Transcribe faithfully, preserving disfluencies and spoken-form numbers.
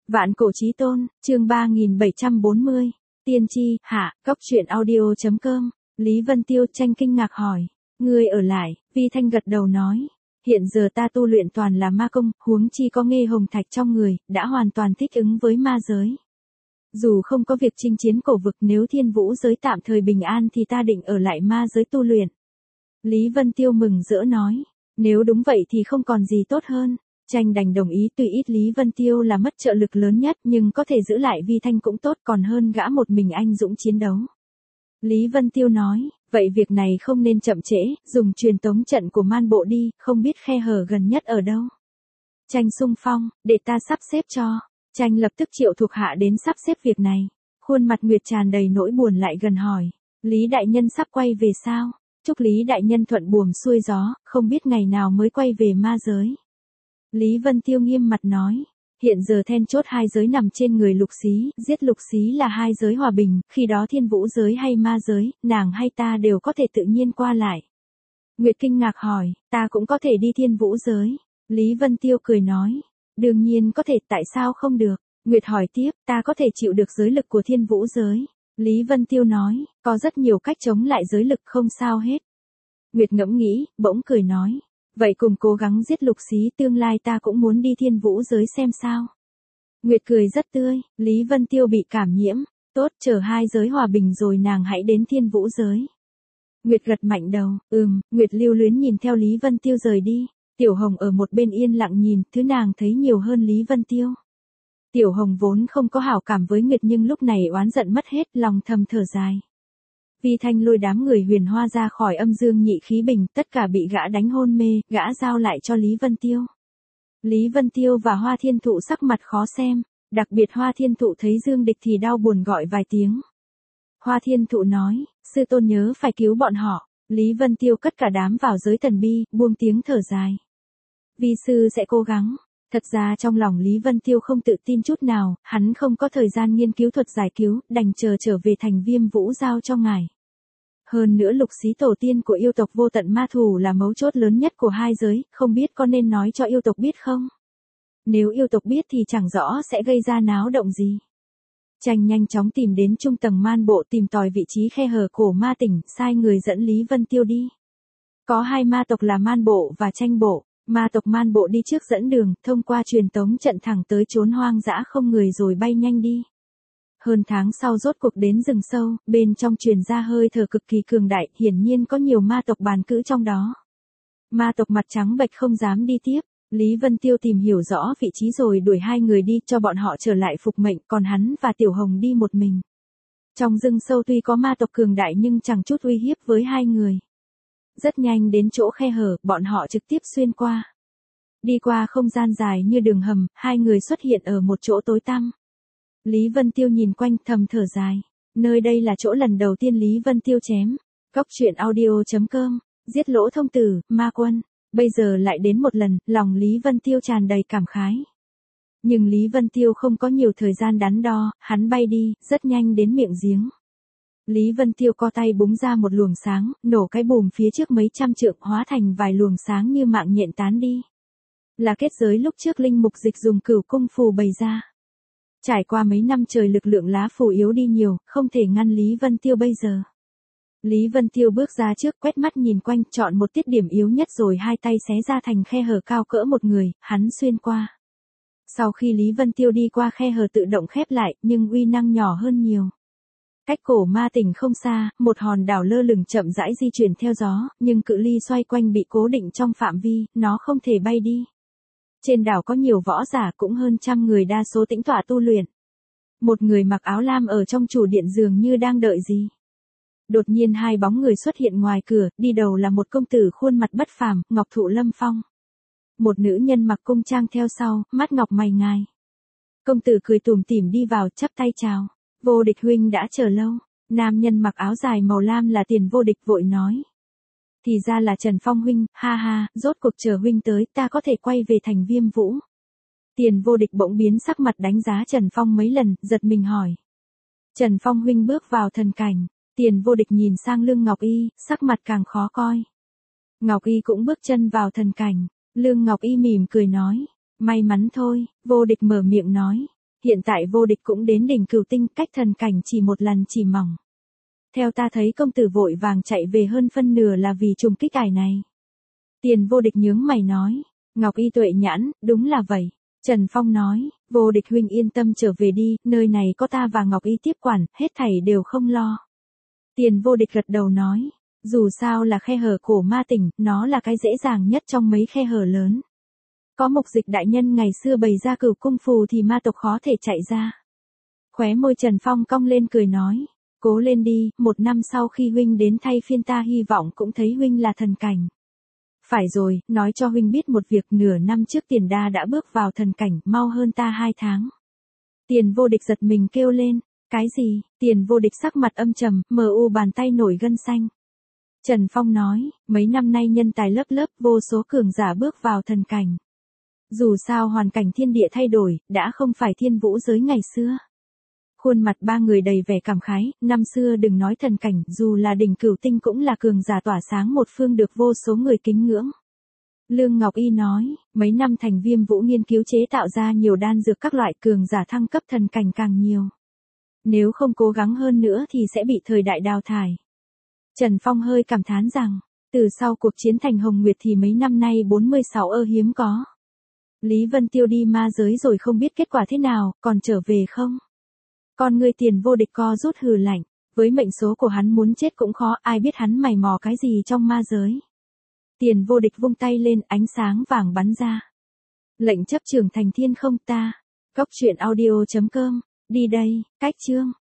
Vạn cổ chí tôn, chương ba nghìn bảy trăm bốn mươi. Tiên tri, hạ, cốc truyện audio chấm com. Lý Vân Tiêu tranh kinh ngạc hỏi. Ngươi ở lại, Vi Thanh gật đầu nói. Hiện giờ ta tu luyện toàn là ma công, huống chi có nghê hồng thạch trong người, đã hoàn toàn thích ứng với ma giới. Dù không có việc chinh chiến cổ vực, nếu thiên vũ giới tạm thời bình an thì ta định ở lại ma giới tu luyện. Lý Vân Tiêu mừng rỡ nói. Nếu đúng vậy thì không còn gì tốt hơn. Tranh đành đồng ý, tuy ít Lý Vân Tiêu là mất trợ lực lớn nhất nhưng có thể giữ lại Vi Thanh cũng tốt, còn hơn gã một mình anh dũng chiến đấu. Lý Vân Tiêu nói, vậy việc này không nên chậm trễ, dùng truyền tống trận của man bộ đi, không biết khe hở gần nhất ở đâu. Tranh xung phong, để ta sắp xếp cho. Tranh lập tức triệu thuộc hạ đến sắp xếp việc này. Khuôn mặt Nguyệt tràn đầy nỗi buồn lại gần hỏi, Lý đại nhân sắp quay về sao? Chúc Lý đại nhân thuận buồm xuôi gió, không biết ngày nào mới quay về ma giới. Lý Vân Tiêu nghiêm mặt nói, hiện giờ then chốt hai giới nằm trên người Lục Xí, giết Lục Xí là hai giới hòa bình, khi đó thiên vũ giới hay ma giới, nàng hay ta đều có thể tự nhiên qua lại. Nguyệt kinh ngạc hỏi, ta cũng có thể đi thiên vũ giới. Lý Vân Tiêu cười nói, đương nhiên có thể, tại sao không được? Nguyệt hỏi tiếp, ta có thể chịu được giới lực của thiên vũ giới. Lý Vân Tiêu nói, có rất nhiều cách chống lại giới lực, không sao hết. Nguyệt ngẫm nghĩ, bỗng cười nói, vậy cùng cố gắng giết Lục Xí, tương lai ta cũng muốn đi thiên vũ giới xem sao. Nguyệt cười rất tươi, Lý Vân Tiêu bị cảm nhiễm, tốt, chờ hai giới hòa bình rồi nàng hãy đến thiên vũ giới. Nguyệt gật mạnh đầu, ừm, Nguyệt lưu luyến nhìn theo Lý Vân Tiêu rời đi. Tiểu Hồng ở một bên yên lặng nhìn, thứ nàng thấy nhiều hơn Lý Vân Tiêu. Tiểu Hồng vốn không có hảo cảm với Nguyệt nhưng lúc này oán giận mất hết, lòng thầm thở dài. Vi Thanh lôi đám người Huyền Hoa ra khỏi âm dương nhị khí bình, tất cả bị gã đánh hôn mê, gã giao lại cho Lý Vân Tiêu. Lý Vân Tiêu và Hoa Thiên Thụ sắc mặt khó xem, đặc biệt Hoa Thiên Thụ thấy Dương Địch thì đau buồn gọi vài tiếng. Hoa Thiên Thụ nói, sư tôn nhớ phải cứu bọn họ. Lý Vân Tiêu cất cả đám vào giới thần bi, buông tiếng thở dài. Vi sư sẽ cố gắng. Thật ra trong lòng Lý Vân Tiêu không tự tin chút nào, hắn không có thời gian nghiên cứu thuật giải cứu, đành chờ trở về thành Viêm Vũ giao cho ngài. Hơn nữa Lục Xí tổ tiên của yêu tộc Vô Tận Ma Thù là mấu chốt lớn nhất của hai giới, không biết có nên nói cho yêu tộc biết không? Nếu yêu tộc biết thì chẳng rõ sẽ gây ra náo động gì. Tranh nhanh chóng tìm đến trung tầng man bộ tìm tòi vị trí khe hở cổ ma tỉnh, sai người dẫn Lý Vân Tiêu đi. Có hai ma tộc là man bộ và tranh bộ. Ma tộc man bộ đi trước dẫn đường, thông qua truyền tống trận thẳng tới chốn hoang dã không người rồi bay nhanh đi. Hơn tháng sau rốt cuộc đến rừng sâu, bên trong truyền ra hơi thở cực kỳ cường đại, hiển nhiên có nhiều ma tộc bàn cữ trong đó. Ma tộc mặt trắng bệch không dám đi tiếp, Lý Vân Tiêu tìm hiểu rõ vị trí rồi đuổi hai người đi cho bọn họ trở lại phục mệnh, còn hắn và Tiểu Hồng đi một mình. Trong rừng sâu tuy có ma tộc cường đại nhưng chẳng chút uy hiếp với hai người. Rất nhanh đến chỗ khe hở, bọn họ trực tiếp xuyên qua. Đi qua không gian dài như đường hầm, hai người xuất hiện ở một chỗ tối tăm. Lý Vân Tiêu nhìn quanh thầm thở dài. Nơi đây là chỗ lần đầu tiên Lý Vân Tiêu chém. Cốc truyện audio chấm com, giết Lỗ Thông Tử, ma quân. Bây giờ lại đến một lần, lòng Lý Vân Tiêu tràn đầy cảm khái. Nhưng Lý Vân Tiêu không có nhiều thời gian đắn đo, hắn bay đi, rất nhanh đến miệng giếng. Lý Vân Tiêu co tay búng ra một luồng sáng, nổ cái bùm phía trước mấy trăm trượng hóa thành vài luồng sáng như mạng nhện tán đi. Là kết giới lúc trước linh mục dịch dùng cửu cung phù bày ra. Trải qua mấy năm trời lực lượng lá phù yếu đi nhiều, không thể ngăn Lý Vân Tiêu bây giờ. Lý Vân Tiêu bước ra trước quét mắt nhìn quanh, chọn một tiết điểm yếu nhất rồi hai tay xé ra thành khe hở cao cỡ một người, hắn xuyên qua. Sau khi Lý Vân Tiêu đi qua khe hở tự động khép lại, nhưng uy năng nhỏ hơn nhiều. Cách cổ ma tỉnh không xa, một hòn đảo lơ lửng chậm rãi di chuyển theo gió, nhưng cự ly xoay quanh bị cố định trong phạm vi, nó không thể bay đi. Trên đảo có nhiều võ giả cũng hơn trăm người đa số tĩnh tọa tu luyện. Một người mặc áo lam ở trong chủ điện dường như đang đợi gì. Đột nhiên hai bóng người xuất hiện ngoài cửa, đi đầu là một công tử khuôn mặt bất phàm, Ngọc Thụ Lâm Phong. Một nữ nhân mặc cung trang theo sau, mắt ngọc mày ngài. Công tử cười tủm tỉm đi vào, chắp tay chào. Vô Địch huynh đã chờ lâu. Nam nhân mặc áo dài màu lam là Tiền Vô Địch vội nói. Thì ra là Trần Phong huynh, ha ha, rốt cuộc chờ huynh tới, ta có thể quay về thành Viêm Vũ. Tiền Vô Địch bỗng biến sắc mặt đánh giá Trần Phong mấy lần, giật mình hỏi. Trần Phong huynh bước vào thần cảnh. Tiền Vô Địch nhìn sang Lương Ngọc Y, sắc mặt càng khó coi. Ngọc Y cũng bước chân vào thần cảnh. Lương Ngọc Y mỉm cười nói. May mắn thôi, Vô Địch mở miệng nói. hiện tại vô địch cũng đến đỉnh cửu tinh, cách thần cảnh chỉ một lần chỉ mỏng. Theo ta thấy công tử vội vàng chạy về hơn phân nửa là vì trùng kích ải này. Tiền vô địch nhướng mày nói, Ngọc Y tuệ nhãn, đúng là vậy. Trần Phong nói, vô địch huynh yên tâm trở về đi, nơi này có ta và Ngọc Y tiếp quản, hết thảy đều không lo. Tiền vô địch gật đầu nói, dù sao là khe hở cổ ma tỉnh, nó là cái dễ dàng nhất trong mấy khe hở lớn. Có mục dịch đại nhân ngày xưa bày ra cửu cung phù thì ma tộc khó thể chạy ra. Khóe môi Trần Phong cong lên cười nói, cố lên đi, một năm sau khi huynh đến thay phiên ta hy vọng cũng thấy huynh là thần cảnh. Phải rồi, nói cho huynh biết một việc, nửa năm trước Tiền Đa đã bước vào thần cảnh, mau hơn ta hai tháng. Tiền vô địch giật mình kêu lên, cái gì? Tiền vô địch sắc mặt âm trầm, mờ u bàn tay nổi gân xanh. Trần Phong nói, mấy năm nay nhân tài lớp lớp, vô số cường giả bước vào thần cảnh. Dù sao hoàn cảnh thiên địa thay đổi, đã không phải thiên vũ giới ngày xưa. Khuôn mặt ba người đầy vẻ cảm khái, năm xưa đừng nói thần cảnh, dù là đỉnh cửu tinh cũng là cường giả tỏa sáng một phương được vô số người kính ngưỡng. Lương Ngọc Y nói, mấy năm thành Viêm Vũ nghiên cứu chế tạo ra nhiều đan dược các loại, cường giả thăng cấp thần cảnh càng nhiều. Nếu không cố gắng hơn nữa thì sẽ bị thời đại đào thải. Trần Phong hơi cảm thán rằng, từ sau cuộc chiến thành Hồng Nguyệt thì mấy năm nay bốn mươi sáu ơ hiếm có. Lý Vân Tiêu đi ma giới rồi không biết kết quả thế nào, còn trở về không? Con người Tiền vô địch co rút hừ lạnh, với mệnh số của hắn muốn chết cũng khó, ai biết hắn mày mò cái gì trong ma giới. Tiền vô địch vung tay lên, ánh sáng vàng bắn ra. Lệnh chấp trưởng thành thiên không ta. Cốc truyện audio chấm com, đi đây, cách chương.